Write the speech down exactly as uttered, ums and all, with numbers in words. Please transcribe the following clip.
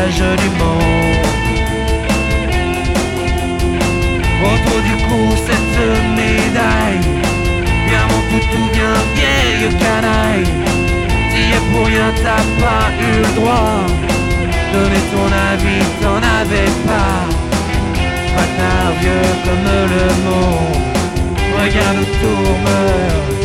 visage du monde. Autour du cou cette médaille, viens mon toutou, viens vieille canaille. T'y es pour rien, t'as pas eu le droit. Donner ton avis, t'en avais pas. Bâtard vieux comme le monde, regarde autour, meurt.